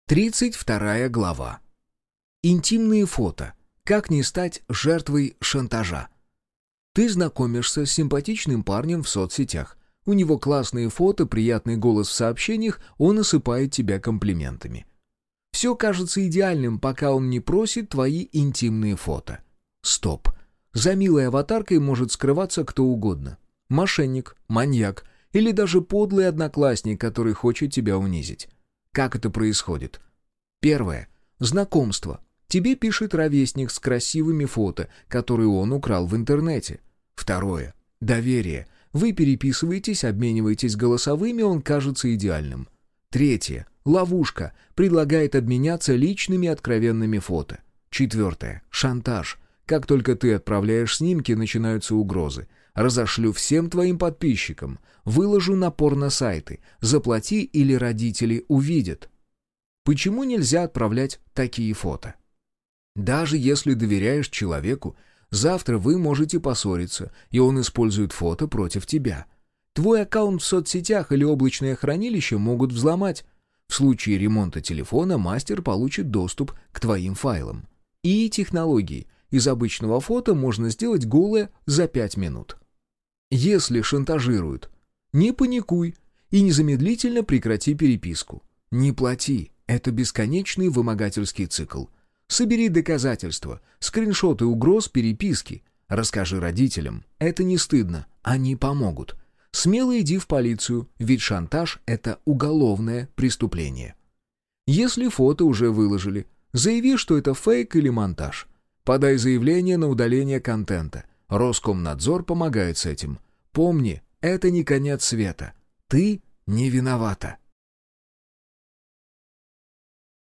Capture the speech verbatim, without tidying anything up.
Тридцать вторая глава. Интимные фото. Как не стать жертвой шантажа? Ты знакомишься с симпатичным парнем в соцсетях. У него классные фото, приятный голос в сообщениях, он осыпает тебя комплиментами. Все кажется идеальным, пока он не просит твои интимные фото. Стоп. За милой аватаркой может скрываться кто угодно. Мошенник, маньяк или даже подлый одноклассник, который хочет тебя унизить. Как это происходит? Первое. Знакомство. Тебе пишет ровесник с красивыми фото, которые он украл в интернете. Второе. Доверие. Вы переписываетесь, обмениваетесь голосовыми, он кажется идеальным. Третье. Ловушка. Предлагает обменяться личными откровенными фото. Четвертое. Шантаж. Как только ты отправляешь снимки, начинаются угрозы. Разошлю всем твоим подписчикам. Выложу на порно-сайты. Заплати или родители увидят. Почему нельзя отправлять такие фото? Даже если доверяешь человеку, завтра вы можете поссориться, и он использует фото против тебя. Твой аккаунт в соцсетях или облачное хранилище могут взломать. В случае ремонта телефона мастер получит доступ к твоим файлам. И технологии. Из обычного фото можно сделать голое за пять минут. Если шантажируют, не паникуй и незамедлительно прекрати переписку. Не плати, это бесконечный вымогательский цикл. Собери доказательства, скриншоты угроз, переписки. Расскажи родителям, это не стыдно, они помогут. Смело иди в полицию, ведь шантаж — это уголовное преступление. Если фото уже выложили, заяви, что это фейк или монтаж. Подай заявление на удаление контента. Роскомнадзор помогает с этим. Помни, это не конец света. Ты не виновата.